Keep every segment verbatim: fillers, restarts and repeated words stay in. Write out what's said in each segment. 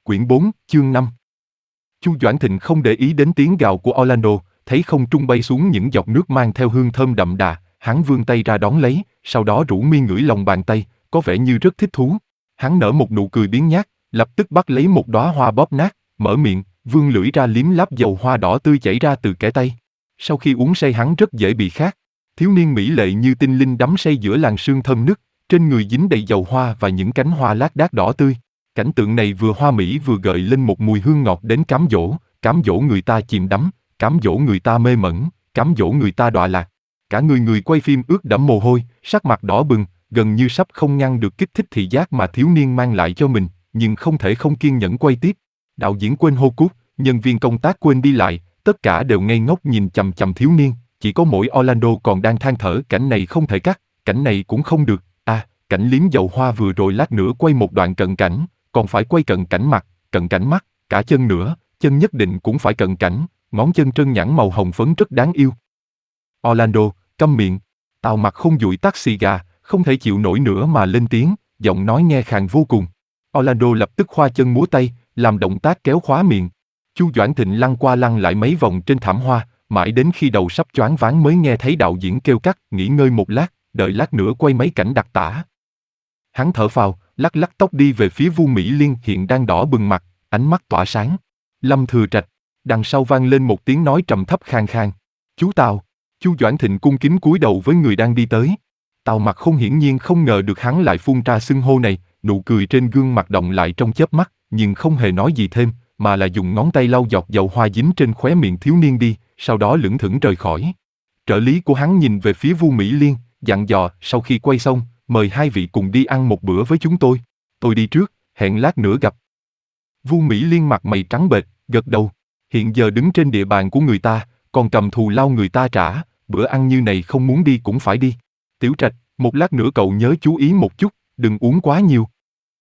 Quyển bốn, chương năm. Chu Doãn Thịnh không để ý đến tiếng gào của Orlando, thấy không trung bay xuống những giọt nước mang theo hương thơm đậm đà, hắn vươn tay ra đón lấy, sau đó rũ mi ngửi lòng bàn tay, có vẻ như rất thích thú. Hắn nở một nụ cười biếng nhác, lập tức bắt lấy một đóa hoa bóp nát, mở miệng, vươn lưỡi ra liếm láp dầu hoa đỏ tươi chảy ra từ kẽ tay. Sau khi uống say hắn rất dễ bị khát. Thiếu niên mỹ lệ như tinh linh đắm say giữa làn sương thơm nức, trên người dính đầy dầu hoa và những cánh hoa lác đác đỏ tươi. Cảnh tượng này vừa hoa mỹ vừa gợi lên một mùi hương ngọt đến cám dỗ, cám dỗ người ta chìm đắm, cám dỗ người ta mê mẩn, cám dỗ người ta đọa lạc. Cả người người quay phim ướt đẫm mồ hôi, sắc mặt đỏ bừng, gần như sắp không ngăn được kích thích thị giác mà thiếu niên mang lại cho mình, nhưng không thể không kiên nhẫn quay tiếp. Đạo diễn quên hô cút, nhân viên công tác quên đi lại, tất cả đều ngây ngốc nhìn chằm chằm thiếu niên, chỉ có mỗi Orlando còn đang than thở cảnh này không thể cắt, cảnh này cũng không được, à, cảnh liếm dầu hoa vừa rồi lát nữa quay một đoạn cận cảnh, còn phải quay cận cảnh mặt, cận cảnh mắt, cả chân nữa, chân nhất định cũng phải cận cảnh, ngón chân trơn nhẵn màu hồng phấn rất đáng yêu. Orlando, câm miệng. Tào Mặc không dụi tắt xì gà, không thể chịu nổi nữa mà lên tiếng, giọng nói nghe khàn vô cùng. Orlando lập tức khoa chân múa tay, làm động tác kéo khóa miệng. Chu Doãn Thịnh lăn qua lăn lại mấy vòng trên thảm hoa, mãi đến khi đầu sắp choáng váng mới nghe thấy đạo diễn kêu cắt, nghỉ ngơi một lát, đợi lát nữa quay mấy cảnh đặc tả. Hắn thở phào, lắc lắc tóc đi về phía Vu Mỹ Liên hiện đang đỏ bừng mặt, ánh mắt tỏa sáng. Lâm Thừa Trạch. Đằng sau vang lên một tiếng nói trầm thấp khàn khàn. Chú Tào. Chu Doãn Thịnh cung kính cúi đầu với người đang đi tới. Tào Mặc không hiển nhiên không ngờ được hắn lại phun ra xưng hô này, nụ cười trên gương mặt động lại trong chớp mắt, nhưng không hề nói gì thêm, mà là dùng ngón tay lau giọt dầu hoa dính trên khóe miệng thiếu niên đi, sau đó lững thững rời khỏi. Trợ lý của hắn nhìn về phía Vu Mỹ Liên, dặn dò, sau khi quay xong, mời hai vị cùng đi ăn một bữa với chúng tôi. Tôi đi trước, hẹn lát nữa gặp. Vu Mỹ Liên mặt mày trắng bệch, gật đầu. Hiện giờ đứng trên địa bàn của người ta, còn cầm thù lao người ta trả, bữa ăn như này không muốn đi cũng phải đi. Tiểu Trạch, một lát nữa cậu nhớ chú ý một chút, đừng uống quá nhiều.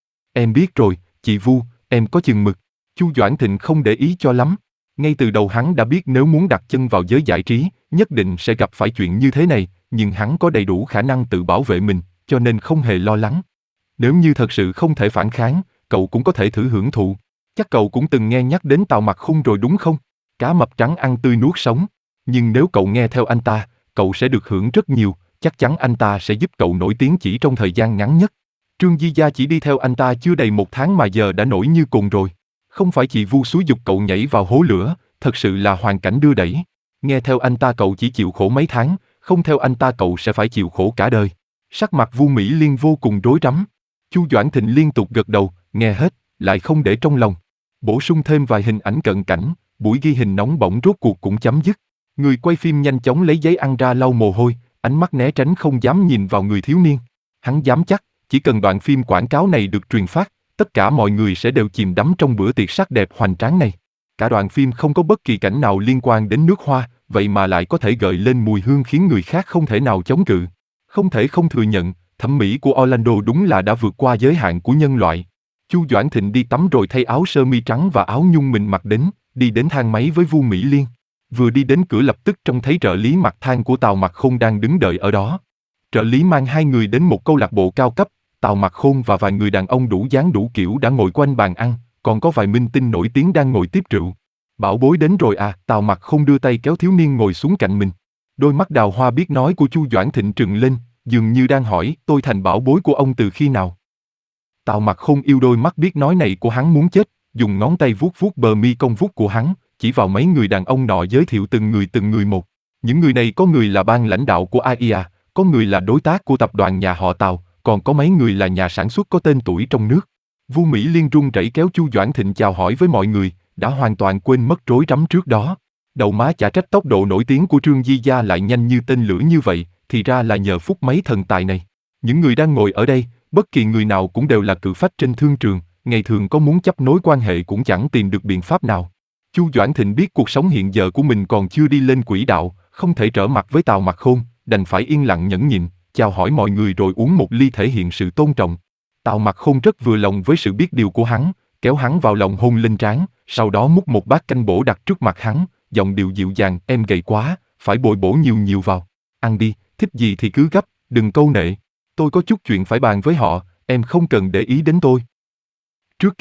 Em biết rồi, chị Vu, em có chừng mực. Chu Doãn Thịnh không để ý cho lắm. Ngay từ đầu hắn đã biết nếu muốn đặt chân vào giới giải trí, nhất định sẽ gặp phải chuyện như thế này, nhưng hắn có đầy đủ khả năng tự bảo vệ mình, cho nên không hề lo lắng. Nếu như thật sự không thể phản kháng, cậu cũng có thể thử hưởng thụ. Chắc cậu cũng từng nghe nhắc đến Tào Mặc Khung rồi đúng không? Cá mập trắng ăn tươi nuốt sống. Nhưng nếu cậu nghe theo anh ta, cậu sẽ được hưởng rất nhiều, chắc chắn anh ta sẽ giúp cậu nổi tiếng chỉ trong thời gian ngắn nhất. Trương Di Gia chỉ đi theo anh ta chưa đầy một tháng mà giờ đã nổi như cồn rồi. Không phải chị Vu xúi giục cậu nhảy vào hố lửa, thật sự là hoàn cảnh đưa đẩy. Nghe theo anh ta cậu chỉ chịu khổ mấy tháng, không theo anh ta cậu sẽ phải chịu khổ cả đời. Sắc mặt Vu Mỹ Liên vô cùng rối rắm. Chu Doãn Thịnh liên tục gật đầu, nghe hết, lại không để trong lòng. Bổ sung thêm vài hình ảnh cận cảnh, buổi ghi hình nóng bỏng rốt cuộc cũng chấm dứt. Người quay phim nhanh chóng lấy giấy ăn ra lau mồ hôi, ánh mắt né tránh không dám nhìn vào người thiếu niên. Hắn dám chắc, chỉ cần đoạn phim quảng cáo này được truyền phát, tất cả mọi người sẽ đều chìm đắm trong bữa tiệc sắc đẹp hoành tráng này. Cả đoạn phim không có bất kỳ cảnh nào liên quan đến nước hoa, vậy mà lại có thể gợi lên mùi hương khiến người khác không thể nào chống cự. Không thể không thừa nhận, thẩm mỹ của Orlando đúng là đã vượt qua giới hạn của nhân loại. Chu Doãn Thịnh đi tắm rồi thay áo sơ mi trắng và áo nhung mình mặc đến, đi đến thang máy với Vu Mỹ Liên. Vừa đi đến cửa lập tức trông thấy trợ lý mặc than của Tào Mặc Khôn đang đứng đợi ở đó. Trợ lý mang hai người đến một câu lạc bộ cao cấp, Tào Mặc Khôn và vài người đàn ông đủ dáng đủ kiểu đã ngồi quanh bàn ăn, còn có vài minh tinh nổi tiếng đang ngồi tiếp rượu. Bảo bối đến rồi à? Tào Mặc Khôn đưa tay kéo thiếu niên ngồi xuống cạnh mình. Đôi mắt đào hoa biết nói của Chu Doãn Thịnh trừng lên, dường như đang hỏi, tôi thành bảo bối của ông từ khi nào? Tào Mặc Khôn yêu đôi mắt biết nói này của hắn muốn chết, dùng ngón tay vuốt vuốt bờ mi cong vuốt của hắn, chỉ vào mấy người đàn ông nọ giới thiệu từng người từng người một. Những người này có người là ban lãnh đạo của a i a, có người là đối tác của tập đoàn nhà họ Tào, còn có mấy người là nhà sản xuất có tên tuổi trong nước. Vu Mỹ Liên run rẩy kéo Chu Doãn Thịnh chào hỏi với mọi người, đã hoàn toàn quên mất rối rắm trước đó. Đầu má chả trách tốc độ nổi tiếng của Trương Di Gia lại nhanh như tên lửa như vậy, thì ra là nhờ phúc mấy thần tài này. Những người đang ngồi ở đây, bất kỳ người nào cũng đều là cự phách trên thương trường, ngày thường có muốn chấp nối quan hệ cũng chẳng tìm được biện pháp nào. Chu Doãn Thịnh biết cuộc sống hiện giờ của mình còn chưa đi lên quỹ đạo, không thể trở mặt với Tào Mặc Khôn, đành phải yên lặng nhẫn nhịn, chào hỏi mọi người rồi uống một ly thể hiện sự tôn trọng. Tào Mặc Khôn rất vừa lòng với sự biết điều của hắn, kéo hắn vào lòng hôn lên trán, sau đó múc một bát canh bổ đặt trước mặt hắn, giọng điệu dịu dàng, em gầy quá, phải bồi bổ nhiều nhiều vào. Ăn đi, thích gì thì cứ gấp, đừng câu nệ. Tôi có chút chuyện phải bàn với họ, em không cần để ý đến tôi. Trước kia,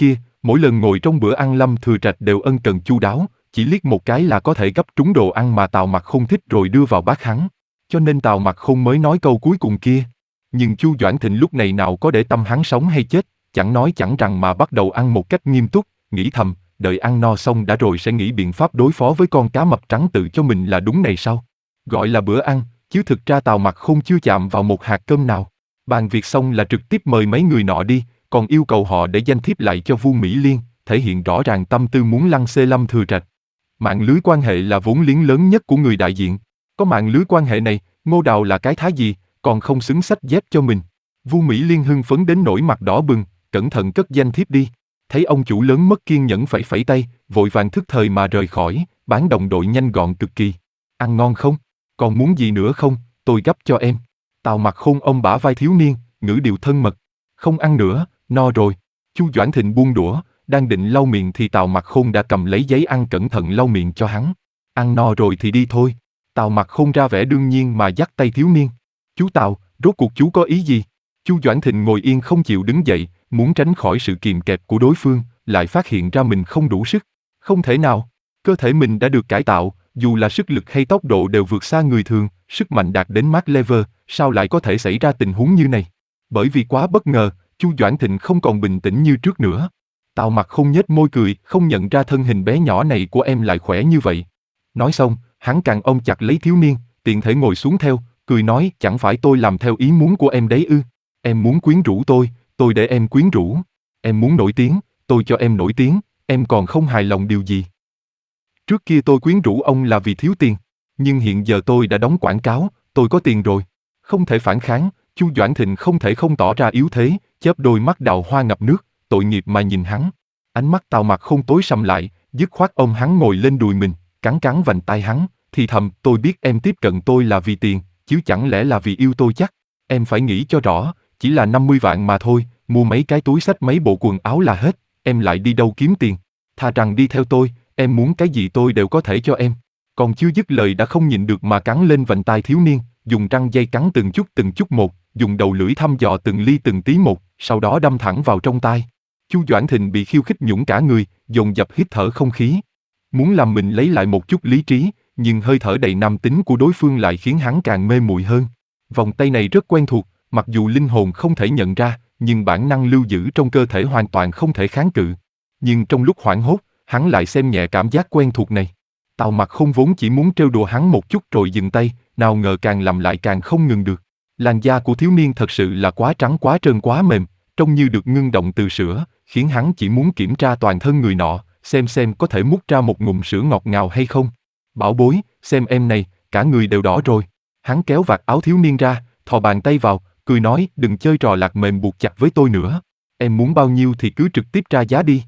Mỗi lần ngồi trong bữa ăn Lâm Thừa Trạch đều ân cần chu đáo, chỉ liếc một cái là có thể gấp trúng đồ ăn mà Tào Mặc Khôn thích rồi đưa vào bát hắn. Cho nên Tào Mặc Khôn mới nói câu cuối cùng kia. Nhưng Chu Doãn Thịnh lúc này nào có để tâm hắn sống hay chết, chẳng nói chẳng rằng mà bắt đầu ăn một cách nghiêm túc, nghĩ thầm, đợi ăn no xong đã rồi sẽ nghĩ biện pháp đối phó với con cá mập trắng tự cho mình là đúng này sao? Gọi là bữa ăn, chứ thực ra Tào Mặc Khôn chưa chạm vào một hạt cơm nào. Bàn việc xong là trực tiếp mời mấy người nọ đi, còn yêu cầu họ để danh thiếp lại cho Vu Mỹ Liên, thể hiện rõ ràng tâm tư muốn lăng xê Lâm Thừa Trạch. Mạng lưới quan hệ là vốn liếng lớn nhất của người đại diện. Có mạng lưới quan hệ này, Ngô Đào là cái thá gì, còn không xứng xách dép cho mình. Vu Mỹ Liên hưng phấn đến nỗi mặt đỏ bừng, cẩn thận cất danh thiếp đi. Thấy ông chủ lớn mất kiên nhẫn phẩy phẩy tay, vội vàng thức thời mà rời khỏi, bán đồng đội nhanh gọn cực kỳ. Ăn ngon không? Còn muốn gì nữa không? Tôi gấp cho em. Tào Mặc Khôn ông bả vai thiếu niên, ngữ điệu thân mật. Không ăn nữa, no rồi. Chu Doãn Thịnh buông đũa, đang định lau miệng thì Tào Mặc Khôn đã cầm lấy giấy ăn cẩn thận lau miệng cho hắn. Ăn no rồi thì đi thôi. Tào Mặc Khôn ra vẻ đương nhiên mà dắt tay thiếu niên. Chú Tào, rốt cuộc chú có ý gì? Chu Doãn Thịnh ngồi yên không chịu đứng dậy, muốn tránh khỏi sự kìm kẹp của đối phương, lại phát hiện ra mình không đủ sức. Không thể nào, cơ thể mình đã được cải tạo, dù là sức lực hay tốc độ đều vượt xa người thường, sức mạnh đạt đến Max Level, sao lại có thể xảy ra tình huống như này? Bởi vì quá bất ngờ, Chu Doãn Thịnh không còn bình tĩnh như trước nữa. Tào Mặc Khôn nhếch môi cười, không nhận ra thân hình bé nhỏ này của em lại khỏe như vậy. Nói xong, hắn càng ôm chặt lấy thiếu niên, tiện thể ngồi xuống theo, cười nói, chẳng phải tôi làm theo ý muốn của em đấy ư? Em muốn quyến rũ tôi, tôi để em quyến rũ. Em muốn nổi tiếng, tôi cho em nổi tiếng, em còn không hài lòng điều gì? Trước kia tôi quyến rũ ông là vì thiếu tiền, nhưng hiện giờ tôi đã đóng quảng cáo, tôi có tiền rồi. Không thể phản kháng, Chu Doãn Thịnh không thể không tỏ ra yếu thế, chớp đôi mắt đào hoa ngập nước, tội nghiệp mà nhìn hắn. Ánh mắt Tào Mặc Khôn tối sầm lại, dứt khoát ôm hắn ngồi lên đùi mình, cắn cắn vành tai hắn, thì thầm, tôi biết em tiếp cận tôi là vì tiền, chứ chẳng lẽ là vì yêu tôi chắc. Em phải nghĩ cho rõ, chỉ là năm mươi vạn mà thôi, mua mấy cái túi xách mấy bộ quần áo là hết, em lại đi đâu kiếm tiền. Thà rằng đi theo tôi, em muốn cái gì tôi đều có thể cho em. Còn chưa dứt lời đã không nhịn được mà cắn lên vành tai thiếu niên, dùng răng dây cắn từng chút từng chút một, dùng đầu lưỡi thăm dò từng ly từng tí một, sau đó đâm thẳng vào trong tai. Chu Doãn Thịnh bị khiêu khích nhũn cả người, dồn dập hít thở không khí. Muốn làm mình lấy lại một chút lý trí, nhưng hơi thở đầy nam tính của đối phương lại khiến hắn càng mê muội hơn. Vòng tay này rất quen thuộc, mặc dù linh hồn không thể nhận ra, nhưng bản năng lưu giữ trong cơ thể hoàn toàn không thể kháng cự. Nhưng trong lúc hoảng hốt, hắn lại xem nhẹ cảm giác quen thuộc này. Tào Mặc Khôn vốn chỉ muốn trêu đùa hắn một chút rồi dừng tay, nào ngờ càng làm lại càng không ngừng được. Làn da của thiếu niên thật sự là quá trắng quá trơn quá mềm, trông như được ngưng động từ sữa, khiến hắn chỉ muốn kiểm tra toàn thân người nọ, xem xem có thể mút ra một ngụm sữa ngọt ngào hay không. Bảo bối, xem em này, cả người đều đỏ rồi. Hắn kéo vạt áo thiếu niên ra, thò bàn tay vào, cười nói, đừng chơi trò lạc mềm buộc chặt với tôi nữa. Em muốn bao nhiêu thì cứ trực tiếp ra giá đi.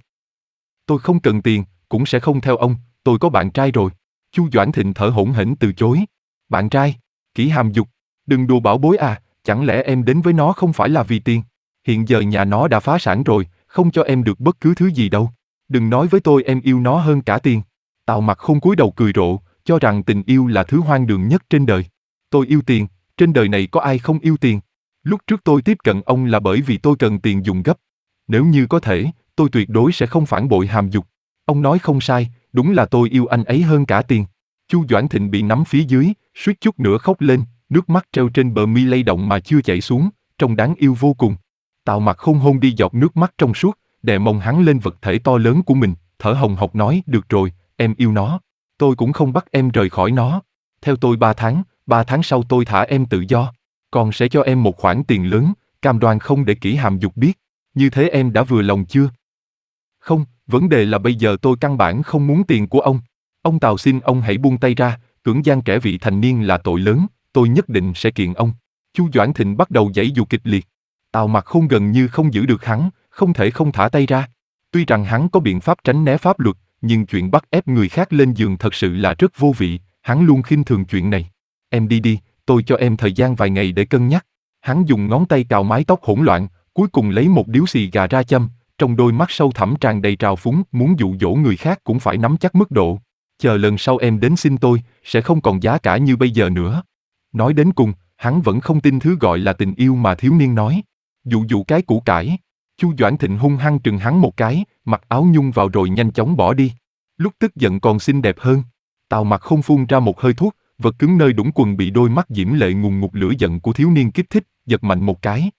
Tôi không cần tiền, cũng sẽ không theo ông, tôi có bạn trai rồi. Chu Doãn Thịnh thở hổn hển từ chối. Bạn trai? Kỷ Hàm Dục. Đừng đùa bảo bối à, chẳng lẽ em đến với nó không phải là vì tiền? Hiện giờ nhà nó đã phá sản rồi, không cho em được bất cứ thứ gì đâu. Đừng nói với tôi em yêu nó hơn cả tiền. Tào Mặc Khôn cúi đầu cười rộ, cho rằng tình yêu là thứ hoang đường nhất trên đời. Tôi yêu tiền, trên đời này có ai không yêu tiền? Lúc trước tôi tiếp cận ông là bởi vì tôi cần tiền dùng gấp. Nếu như có thể, tôi tuyệt đối sẽ không phản bội Hàm Dục. Ông nói không sai, đúng là tôi yêu anh ấy hơn cả tiền. Chu Doãn Thịnh bị nắm phía dưới, suýt chút nữa khóc lên, nước mắt treo trên bờ mi lay động mà chưa chảy xuống, trông đáng yêu vô cùng. Tào Mặc Khôn hôn đi giọt nước mắt trong suốt, đè mông hắn lên vật thể to lớn của mình, thở hồng hộc nói, được rồi, em yêu nó. Tôi cũng không bắt em rời khỏi nó. Theo tôi ba tháng, ba tháng sau tôi thả em tự do. Còn sẽ cho em một khoản tiền lớn, cam đoan không để Kỷ Hàm Dục biết. Như thế em đã vừa lòng chưa? Không, vấn đề là bây giờ tôi căn bản không muốn tiền của ông. Ông Tào xin ông hãy buông tay ra, cưỡng gian trẻ vị thành niên là tội lớn, tôi nhất định sẽ kiện ông. Chu Doãn Thịnh bắt đầu giãy giụa kịch liệt. Tào Mặc Khôn gần như không giữ được hắn, không thể không thả tay ra. Tuy rằng hắn có biện pháp tránh né pháp luật, nhưng chuyện bắt ép người khác lên giường thật sự là rất vô vị, hắn luôn khinh thường chuyện này. Em đi đi, tôi cho em thời gian vài ngày để cân nhắc. Hắn dùng ngón tay cào mái tóc hỗn loạn, cuối cùng lấy một điếu xì gà ra châm, trong đôi mắt sâu thẳm tràn đầy trào phúng, muốn dụ dỗ người khác cũng phải nắm chắc mức độ. Chờ lần sau em đến xin tôi, sẽ không còn giá cả như bây giờ nữa. Nói đến cùng, hắn vẫn không tin thứ gọi là tình yêu mà thiếu niên nói. Dụ dụ cái củ cải. Chu Doãn Thịnh hung hăng trừng hắn một cái, mặc áo nhung vào rồi nhanh chóng bỏ đi. Lúc tức giận còn xinh đẹp hơn. Tào Mặc không phun ra một hơi thuốc, vật cứng nơi đũng quần bị đôi mắt diễm lệ ngùn ngụt lửa giận của thiếu niên kích thích, giật mạnh một cái,